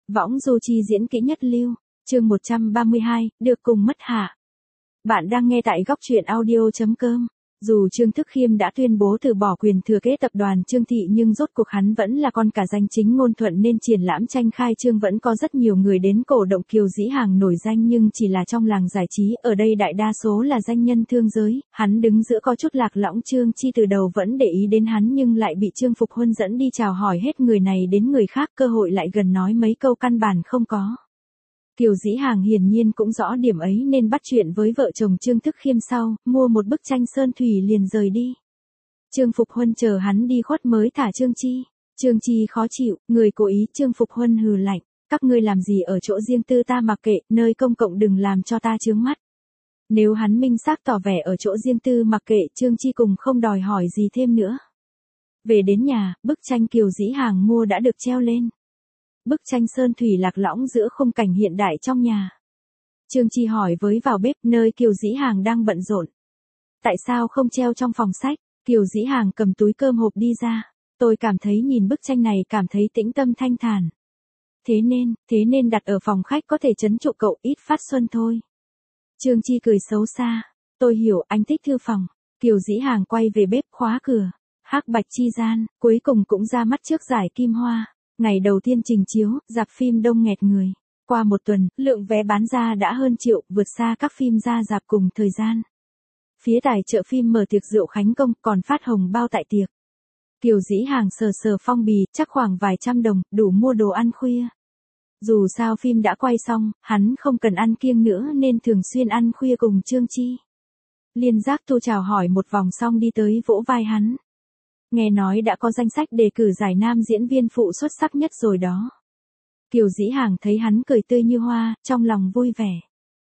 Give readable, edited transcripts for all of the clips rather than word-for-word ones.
Võng du chi diễn kỹ nhất lưu, chương 132, được cùng mất hạ. Bạn đang nghe tại góc truyện audio.com. Dù Trương Thức Khiêm đã tuyên bố từ bỏ quyền thừa kế tập đoàn Trương Thị nhưng rốt cuộc hắn vẫn là con cả danh chính ngôn thuận nên triển lãm tranh khai trương vẫn có rất nhiều người đến cổ động. Kiều Dĩ Hàng nổi danh nhưng chỉ là trong làng giải trí, ở đây đại đa số là danh nhân thương giới, hắn đứng giữa có chút lạc lõng. Trương Chi từ đầu vẫn để ý đến hắn nhưng lại bị Trương Phục Huân dẫn đi chào hỏi hết người này đến người khác, cơ hội lại gần nói mấy câu căn bản không có. Kiều Dĩ Hàng hiển nhiên cũng rõ điểm ấy nên bắt chuyện với vợ chồng Trương Thức Khiêm sau, mua một bức tranh sơn thủy liền rời đi. Trương Phục Huân chờ hắn đi khuất mới thả Trương Chi. Trương Chi khó chịu, người cố ý. Trương Phục Huân hừ lạnh, các ngươi làm gì ở chỗ riêng tư ta mặc kệ, nơi công cộng đừng làm cho ta chướng mắt. Nếu hắn minh xác tỏ vẻ ở chỗ riêng tư mặc kệ, Trương Chi cùng không đòi hỏi gì thêm nữa. Về đến nhà, bức tranh Kiều Dĩ Hàng mua đã được treo lên. Bức tranh sơn thủy lạc lõng giữa khung cảnh hiện đại trong nhà. Trương Chi hỏi với vào bếp nơi Kiều Dĩ Hàng đang bận rộn. Tại sao không treo trong phòng sách? Kiều Dĩ Hàng cầm túi cơm hộp đi ra. Tôi cảm thấy nhìn bức tranh này cảm thấy tĩnh tâm thanh thản. Thế nên đặt ở phòng khách có thể trấn trụ cậu, ít phát xuân thôi. Trương Chi cười xấu xa. Tôi hiểu, anh thích thư phòng. Kiều Dĩ Hàng quay về bếp khóa cửa. Hắc bạch chi gian, cuối cùng cũng ra mắt trước giải Kim Hoa. Ngày đầu tiên trình chiếu, rạp phim đông nghẹt người. Qua một tuần, lượng vé bán ra đã hơn triệu, vượt xa các phim ra rạp cùng thời gian. Phía tài trợ phim mở tiệc rượu khánh công, còn phát hồng bao tại tiệc. Kiều Dĩ Hàng sờ phong bì, chắc khoảng vài trăm đồng, đủ mua đồ ăn khuya. Dù sao phim đã quay xong, hắn không cần ăn kiêng nữa nên thường xuyên ăn khuya cùng Trương Chi. Liên Giác Tu chào hỏi một vòng xong đi tới vỗ vai hắn. Nghe nói đã có danh sách đề cử giải nam diễn viên phụ xuất sắc nhất rồi đó. Kiều Dĩ Hàng thấy hắn cười tươi như hoa, trong lòng vui vẻ.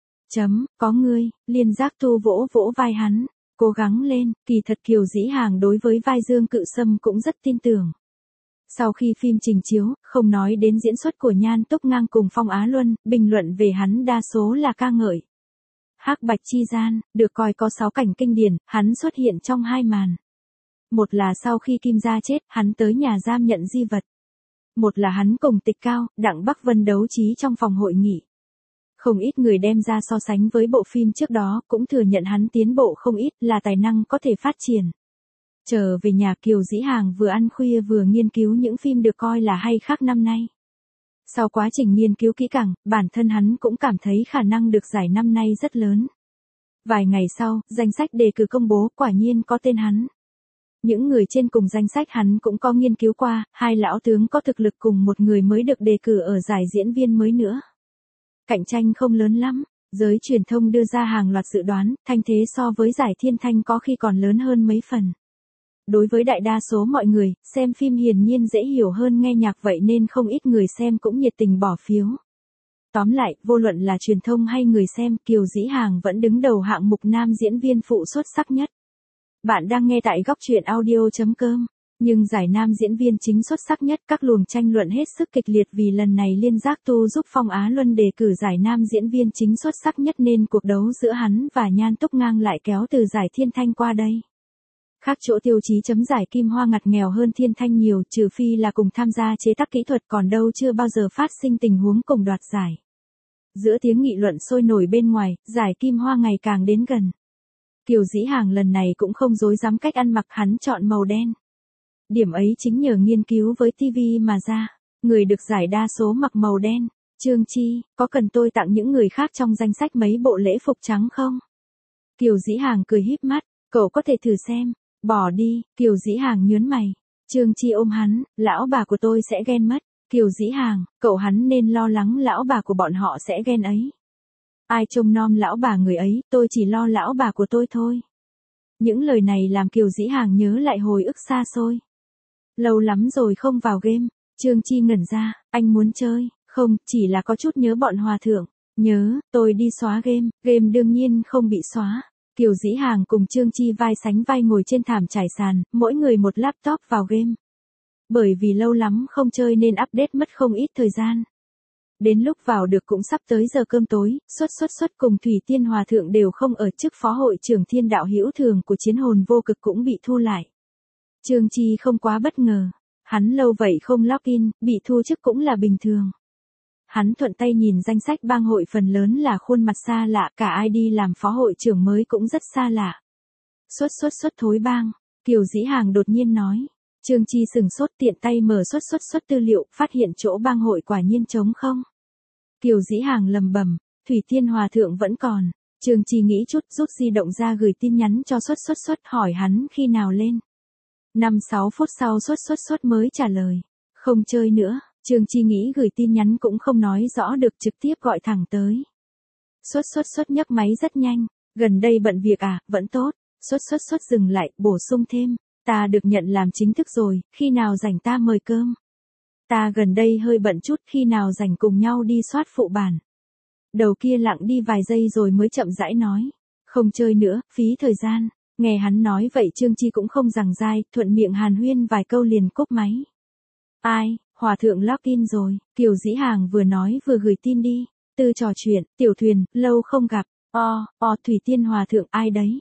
Có ngươi, Liên Giác Tu vỗ vai hắn, cố gắng lên. Kỳ thật Kiều Dĩ Hàng đối với vai Dương Cự Sâm cũng rất tin tưởng. Sau khi phim trình chiếu, không nói đến diễn xuất của Nhan Túc Ngang cùng Phong Á Luân, bình luận về hắn đa số là ca ngợi. Hắc bạch chi gian, được coi có 6 cảnh kinh điển, hắn xuất hiện trong 2 màn. Một là sau khi Kim Gia chết, hắn tới nhà giam nhận di vật. Một là hắn cùng Tịch Cao, Đặng Bắc Vân đấu trí trong phòng hội nghị. Không ít người đem ra so sánh với bộ phim trước đó, cũng thừa nhận hắn tiến bộ không ít, là tài năng có thể phát triển. Trở về nhà, Kiều Dĩ Hàng vừa ăn khuya vừa nghiên cứu những phim được coi là hay khác năm nay. Sau quá trình nghiên cứu kỹ càng, bản thân hắn cũng cảm thấy khả năng được giải năm nay rất lớn. Vài ngày sau, danh sách đề cử công bố, quả nhiên có tên hắn. Những người trên cùng danh sách hắn cũng có nghiên cứu qua, 2 lão tướng có thực lực cùng một người mới được đề cử ở giải diễn viên mới nữa. Cạnh tranh không lớn lắm, giới truyền thông đưa ra hàng loạt dự đoán, thanh thế so với giải Thiên Thanh có khi còn lớn hơn mấy phần. Đối với đại đa số mọi người, xem phim hiển nhiên dễ hiểu hơn nghe nhạc vậy nên không ít người xem cũng nhiệt tình bỏ phiếu. Tóm lại, vô luận là truyền thông hay người xem, Kiều Dĩ Hàng vẫn đứng đầu hạng mục nam diễn viên phụ xuất sắc nhất. Bạn đang nghe tại góc truyện audio.com. Nhưng giải nam diễn viên chính xuất sắc nhất, các luồng tranh luận hết sức kịch liệt vì lần này Liên Giác Tu giúp Phong Á Luân đề cử giải nam diễn viên chính xuất sắc nhất nên cuộc đấu giữa hắn và Nhan Túc Ngang lại kéo từ giải Thiên Thanh qua đây. Khác chỗ tiêu chí chấm giải Kim Hoa ngặt nghèo hơn Thiên Thanh nhiều, trừ phi là cùng tham gia chế tác kỹ thuật, còn đâu chưa bao giờ phát sinh tình huống cùng đoạt giải. Giữa tiếng nghị luận sôi nổi bên ngoài, giải Kim Hoa ngày càng đến gần. Kiều Dĩ Hàng lần này cũng không dối dám cách ăn mặc, hắn chọn màu đen. Điểm ấy chính nhờ nghiên cứu với TV mà ra. Người được giải đa số mặc màu đen. Trương Chi, có cần tôi tặng những người khác trong danh sách mấy bộ lễ phục trắng không? Kiều Dĩ Hàng cười híp mắt, cậu có thể thử xem. Bỏ đi, Kiều Dĩ Hàng nhớn mày. Trương Chi ôm hắn, lão bà của tôi sẽ ghen mất. Kiều Dĩ Hàng, cậu hắn nên lo lắng lão bà của bọn họ sẽ ghen ấy. Ai trông nom lão bà người ấy, tôi chỉ lo lão bà của tôi thôi. Những lời này làm Kiều Dĩ Hàng nhớ lại hồi ức xa xôi. Lâu lắm rồi không vào game. Trương Chi ngẩn ra, anh muốn chơi? Không, chỉ là có chút nhớ bọn hòa thượng. Nhớ, tôi đi xóa game. Game đương nhiên không bị xóa. Kiều Dĩ Hàng cùng Trương Chi vai sánh vai ngồi trên thảm trải sàn, mỗi người một laptop vào game. Bởi vì lâu lắm không chơi nên update mất không ít thời gian. Đến lúc vào được cũng sắp tới giờ cơm tối, Xuất cùng Thủy Tiên Hòa Thượng đều không ở, chức phó hội trưởng Thiên Đạo Hữu Thường của Chiến Hồn Vô Cực cũng bị thu lại. Trương Chi không quá bất ngờ, hắn lâu vậy không login, bị thu chức cũng là bình thường. Hắn thuận tay nhìn danh sách bang hội phần lớn là khuôn mặt xa lạ, cả ai đi làm phó hội trưởng mới cũng rất xa lạ. Xuất thối bang, Kiều Dĩ Hàng đột nhiên nói. Trương Chi sừng sốt tiện tay mở xuất tư liệu, phát hiện chỗ bang hội quả nhiên trống không. Kiều Dĩ Hàng lầm bầm, Thủy Tiên Hòa Thượng vẫn còn. Trương Chi nghĩ chút rút di động ra gửi tin nhắn cho xuất hỏi hắn khi nào lên. 5-6 phút sau xuất mới trả lời. Không chơi nữa, Trương Chi nghĩ gửi tin nhắn cũng không nói rõ được trực tiếp gọi thẳng tới. Xuất nhấc máy rất nhanh, gần đây bận việc à, vẫn tốt. Xuất dừng lại, bổ sung thêm. Ta được nhận làm chính thức rồi, khi nào rảnh ta mời cơm. Ta gần đây hơi bận chút, khi nào rảnh cùng nhau đi soát phụ bản. Đầu kia lặng đi vài giây rồi mới chậm rãi nói. Không chơi nữa, phí thời gian. Nghe hắn nói vậy Trương Chi cũng không giằng dai, thuận miệng hàn huyên vài câu liền cúp máy. Ai, Hòa Thượng login rồi, Kiều Dĩ Hàng vừa nói vừa gửi tin đi. Tư trò chuyện, Tiểu Thuyền, lâu không gặp. Thủy Tiên Hòa Thượng ai đấy?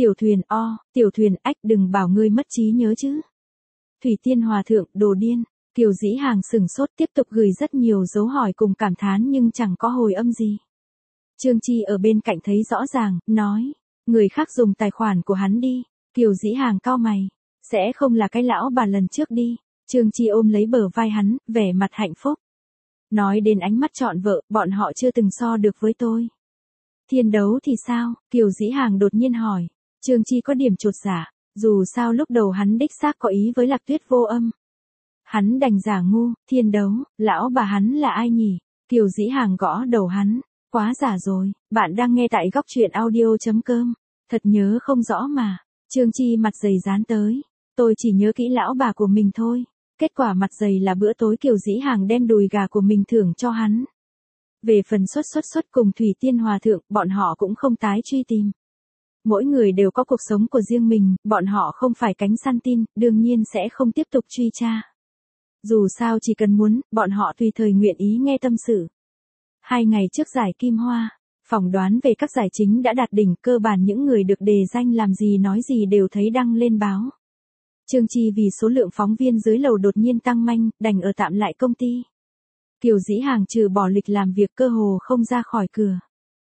Tiểu Thuyền ách đừng bảo ngươi mất trí nhớ chứ. Thủy Tiên Hòa Thượng, đồ điên. Kiều Dĩ Hàng sừng sốt tiếp tục gửi rất nhiều dấu hỏi cùng cảm thán nhưng chẳng có hồi âm gì. Trương Chi ở bên cạnh thấy rõ ràng, nói. Người khác dùng tài khoản của hắn đi. Kiều Dĩ Hàng cau mày. Sẽ không là cái lão bà lần trước đi. Trương Chi ôm lấy bờ vai hắn, vẻ mặt hạnh phúc. Nói đến ánh mắt trọn vợ, bọn họ chưa từng so được với tôi. Thiên đấu thì sao? Kiều Dĩ Hàng đột nhiên hỏi. Trương Chi có điểm chột dạ, dù sao lúc đầu hắn đích xác có ý với Lạc Tuyết Vô Âm. Hắn đành giả ngu, thiên đấu, lão bà hắn là ai nhỉ? Kiều Dĩ Hàng gõ đầu hắn, quá giả rồi, bạn đang nghe tại góc truyện audio.com, thật nhớ không rõ mà. Trương Chi mặt dày dán tới, tôi chỉ nhớ kỹ lão bà của mình thôi. Kết quả mặt dày là bữa tối Kiều Dĩ Hàng đem đùi gà của mình thưởng cho hắn. Về phần xuất cùng Thủy Tiên Hòa Thượng, bọn họ cũng không tái truy tìm. Mỗi người đều có cuộc sống của riêng mình, bọn họ không phải cánh săn tin, đương nhiên sẽ không tiếp tục truy tra. Dù sao chỉ cần muốn, bọn họ tùy thời nguyện ý nghe tâm sự. 2 ngày trước giải Kim Hoa, phỏng đoán về các giải chính đã đạt đỉnh, cơ bản những người được đề danh làm gì nói gì đều thấy đăng lên báo. Trương Chi vì số lượng phóng viên dưới lầu đột nhiên tăng manh, đành ở tạm lại công ty. Kiều Dĩ Hàng trừ bỏ lịch làm việc cơ hồ không ra khỏi cửa.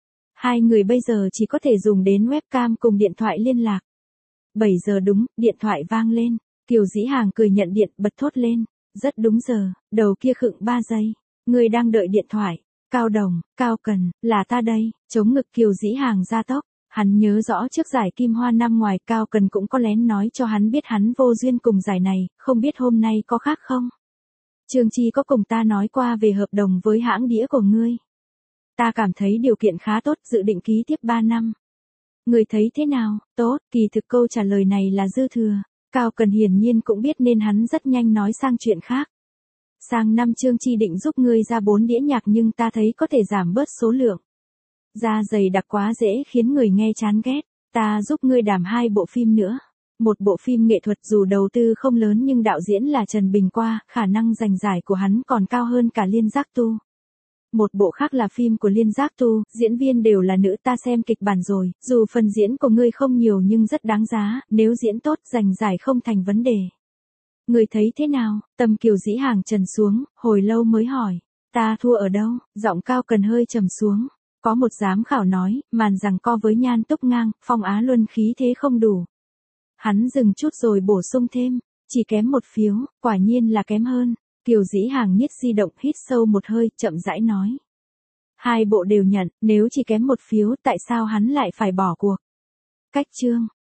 2 người bây giờ chỉ có thể dùng đến webcam cùng điện thoại liên lạc. 7 giờ đúng, điện thoại vang lên. Kiều Dĩ Hàng cười nhận điện, bật thốt lên. Rất đúng giờ, đầu kia khựng 3 giây. Người đang đợi điện thoại. Cao Đồng, Cao Cần, là ta đây. Chống ngực Kiều Dĩ Hàng ra tốc. Hắn nhớ rõ trước giải Kim Hoa năm ngoài Cao Cần cũng có lén nói cho hắn biết hắn vô duyên cùng giải này, không biết hôm nay có khác không? Trương Chi có cùng ta nói qua về hợp đồng với hãng đĩa của ngươi. Ta cảm thấy điều kiện khá tốt, dự định ký tiếp 3 năm. Người thấy thế nào? Tốt, kỳ thực câu trả lời này là dư thừa. Cao Cần hiển nhiên cũng biết nên hắn rất nhanh nói sang chuyện khác. Sang năm Trương Chi định giúp ngươi ra 4 đĩa nhạc nhưng ta thấy có thể giảm bớt số lượng. Da dày đặc quá dễ khiến người nghe chán ghét. Ta giúp ngươi đảm 2 bộ phim nữa. Một bộ phim nghệ thuật dù đầu tư không lớn nhưng đạo diễn là Trần Bình Qua, khả năng giành giải của hắn còn cao hơn cả Liên Giác Tu. Một bộ khác là phim của Liên Giác Tu, diễn viên đều là nữ, ta xem kịch bản rồi, dù phần diễn của ngươi không nhiều nhưng rất đáng giá, nếu diễn tốt giành giải không thành vấn đề. Ngươi thấy thế nào? Tâm Kiều Dĩ Hàng trần xuống, hồi lâu mới hỏi. Ta thua ở đâu? Giọng Cao Cần hơi trầm xuống. Có một giám khảo nói, màn giằng co với Nhan Túc Ngang, Phong Á Luân khí thế không đủ. Hắn dừng chút rồi bổ sung thêm, chỉ kém 1 phiếu, quả nhiên là kém hơn. Kiều Dĩ Hàng nhếch di động hít sâu một hơi, chậm rãi nói. 2 bộ đều nhận, nếu chỉ kém 1 phiếu tại sao hắn lại phải bỏ cuộc? Cách chương.